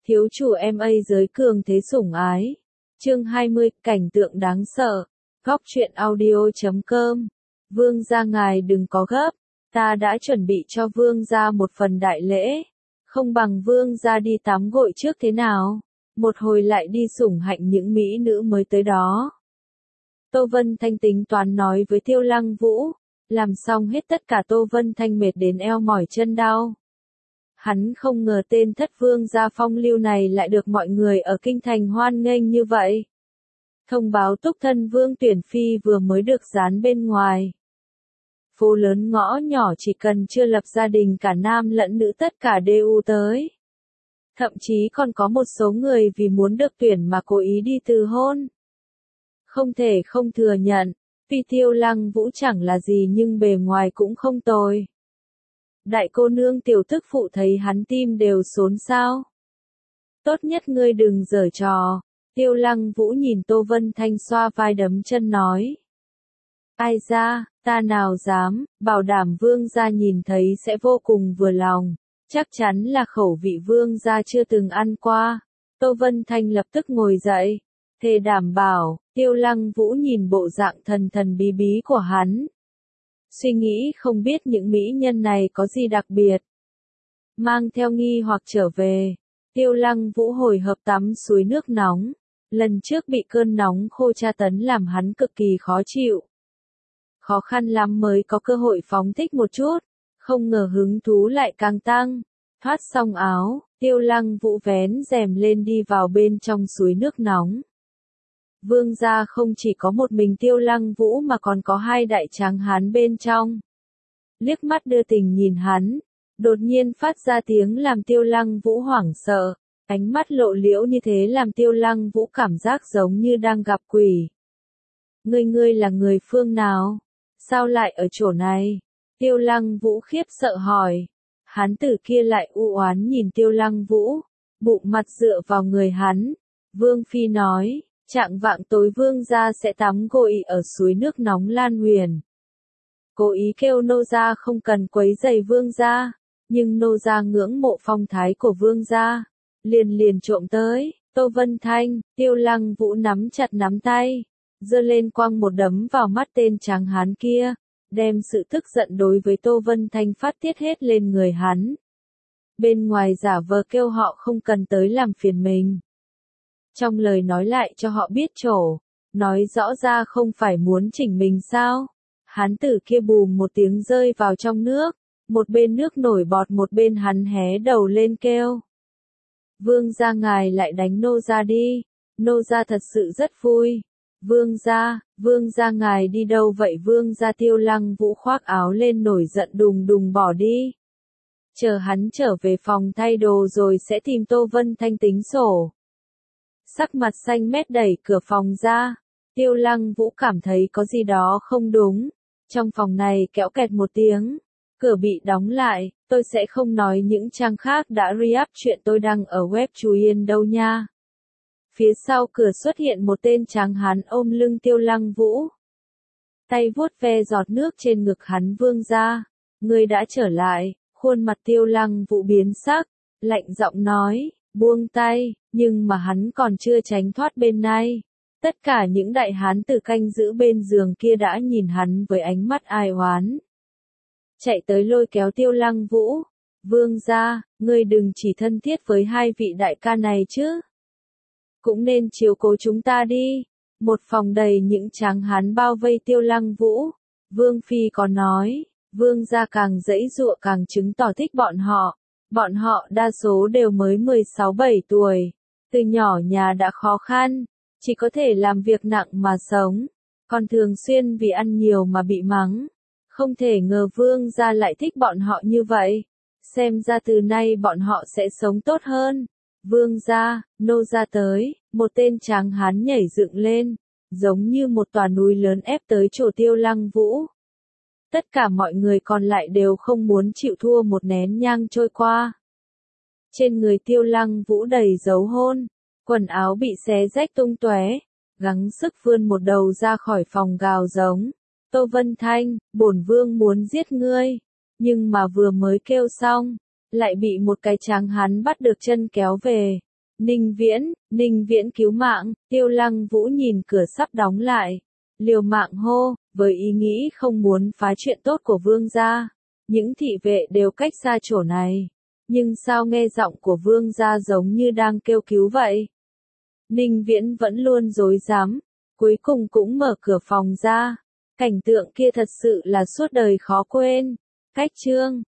Thiếu chủ em A giới cường thế sủng ái. Chương 20, cảnh tượng đáng sợ. Góc truyện audio.com. Vương gia ngài đừng có gấp, ta đã chuẩn bị cho vương gia một phần đại lễ. Không bằng vương gia đi tắm gội trước thế nào, một hồi lại đi sủng hạnh những mỹ nữ mới tới đó. Tô Vân Thanh tính toán nói với Tiêu Lăng Vũ, làm xong hết tất cả Tô Vân Thanh mệt đến eo mỏi chân đau. Hắn không ngờ tên thất vương gia phong lưu này lại được mọi người ở kinh thành hoan nghênh như vậy. Thông báo túc thân vương tuyển phi vừa mới được dán bên ngoài. Phố lớn ngõ nhỏ chỉ cần chưa lập gia đình cả nam lẫn nữ tất cả đều tới. Thậm chí còn có một số người vì muốn được tuyển mà cố ý đi từ hôn. Không thể không thừa nhận, tuy Tiêu Lăng Vũ chẳng là gì nhưng bề ngoài cũng không tồi. Đại cô nương tiểu tức phụ thấy hắn tim đều xốn xao. Tốt nhất ngươi đừng giở trò. Tiêu Lăng Vũ nhìn Tô Vân Thanh xoa vai đấm chân nói. Ai ra, ta nào dám, bảo đảm vương gia nhìn thấy sẽ vô cùng vừa lòng. Chắc chắn là khẩu vị vương gia chưa từng ăn qua. Tô Vân Thanh lập tức ngồi dậy. Thề đảm bảo. Tiêu Lăng Vũ nhìn bộ dạng thần thần bí bí của hắn. Suy nghĩ không biết những mỹ nhân này có gì đặc biệt. Mang theo nghi hoặc trở về. Tiêu Lăng Vũ hồi hộp tắm suối nước nóng. Lần trước bị cơn nóng khô tra tấn làm hắn cực kỳ khó chịu. Khó khăn lắm mới có cơ hội phóng thích một chút. Không ngờ hứng thú lại càng tăng. Thoát xong áo, Tiêu Lăng Vũ vén rèm lên đi vào bên trong suối nước nóng. Vương gia không chỉ có một mình Tiêu Lăng Vũ mà còn có hai đại tráng hán bên trong. Liếc mắt đưa tình nhìn hắn, đột nhiên phát ra tiếng làm Tiêu Lăng Vũ hoảng sợ, ánh mắt lộ liễu như thế làm Tiêu Lăng Vũ cảm giác giống như đang gặp quỷ. Ngươi là người phương nào? Sao lại ở chỗ này? Tiêu Lăng Vũ khiếp sợ hỏi. Hán tử kia lại u oán nhìn Tiêu Lăng Vũ, bụng mặt dựa vào người hắn. Vương Phi nói. Trạng vạng tối vương gia sẽ tắm gội ở suối nước nóng Lan Huyền. Cố ý kêu nô gia không cần quấy rầy vương gia, nhưng nô gia ngưỡng mộ phong thái của vương gia, liền trộm tới. Tô Vân Thanh, Tiêu Lăng Vũ nắm chặt nắm tay, giơ lên quăng một đấm vào mắt tên tráng hán kia, đem sự tức giận đối với Tô Vân Thanh phát tiết hết lên người hắn. Bên ngoài giả vờ kêu họ không cần tới làm phiền mình. Trong lời nói lại cho họ biết chỗ, nói rõ ra không phải muốn chỉnh mình sao. Hán tử kia bùm một tiếng rơi vào trong nước, một bên nước nổi bọt một bên hắn hé đầu lên kêu. Vương gia ngài lại đánh nô gia đi, nô gia thật sự rất vui. Vương gia ngài đi đâu vậy? Vương gia Tiêu Lăng Vũ khoác áo lên nổi giận đùng đùng bỏ đi. Chờ hắn trở về phòng thay đồ rồi sẽ tìm Tô Vân Thanh tính sổ. Sắc mặt xanh mét đẩy cửa phòng ra, Tiêu Lăng Vũ cảm thấy có gì đó không đúng. Trong phòng này kéo kẹt một tiếng, cửa bị đóng lại, tôi sẽ không nói những trang khác đã re-up chuyện tôi đăng ở web Chú Yên đâu nha. Phía sau cửa xuất hiện một tên tráng hán ôm lưng Tiêu Lăng Vũ. Tay vuốt ve giọt nước trên ngực hắn. Vương gia, ngươi đã trở lại. Khuôn mặt Tiêu Lăng Vũ biến sắc, lạnh giọng nói. Buông tay, nhưng mà hắn còn chưa tránh thoát bên này. Tất cả những đại hán tử canh giữ bên giường kia đã nhìn hắn với ánh mắt ai oán. Chạy tới lôi kéo Tiêu Lăng Vũ. Vương gia, ngươi đừng chỉ thân thiết với hai vị đại ca này chứ. Cũng nên chiếu cố chúng ta đi. Một phòng đầy những tráng hán bao vây Tiêu Lăng Vũ. Vương Phi có nói, vương gia càng giãy giụa càng chứng tỏ thích bọn họ. Bọn họ đa số đều mới 16-17 tuổi, từ nhỏ nhà đã khó khăn, chỉ có thể làm việc nặng mà sống, còn thường xuyên vì ăn nhiều mà bị mắng. Không thể ngờ vương gia lại thích bọn họ như vậy, xem ra từ nay bọn họ sẽ sống tốt hơn. Vương gia, nô gia tới, một tên tráng hán nhảy dựng lên, giống như một tòa núi lớn ép tới chỗ Tiêu Lăng Vũ. Tất cả mọi người còn lại đều không muốn chịu thua một nén nhang trôi qua. Trên người Tiêu Lăng Vũ đầy dấu hôn, quần áo bị xé rách tung tóe, gắng sức vươn một đầu ra khỏi phòng gào giống. Tô Vân Thanh, bổn vương muốn giết ngươi, nhưng mà vừa mới kêu xong, lại bị một cái tráng hán bắt được chân kéo về. Ninh Viễn cứu mạng, Tiêu Lăng Vũ nhìn cửa sắp đóng lại. Liều mạng hô, với ý nghĩ không muốn phá chuyện tốt của vương gia. Những thị vệ đều cách xa chỗ này. Nhưng sao nghe giọng của vương gia giống như đang kêu cứu vậy? Ninh Viễn vẫn luôn dối dám, cuối cùng cũng mở cửa phòng ra. Cảnh tượng kia thật sự là suốt đời khó quên. Cách chương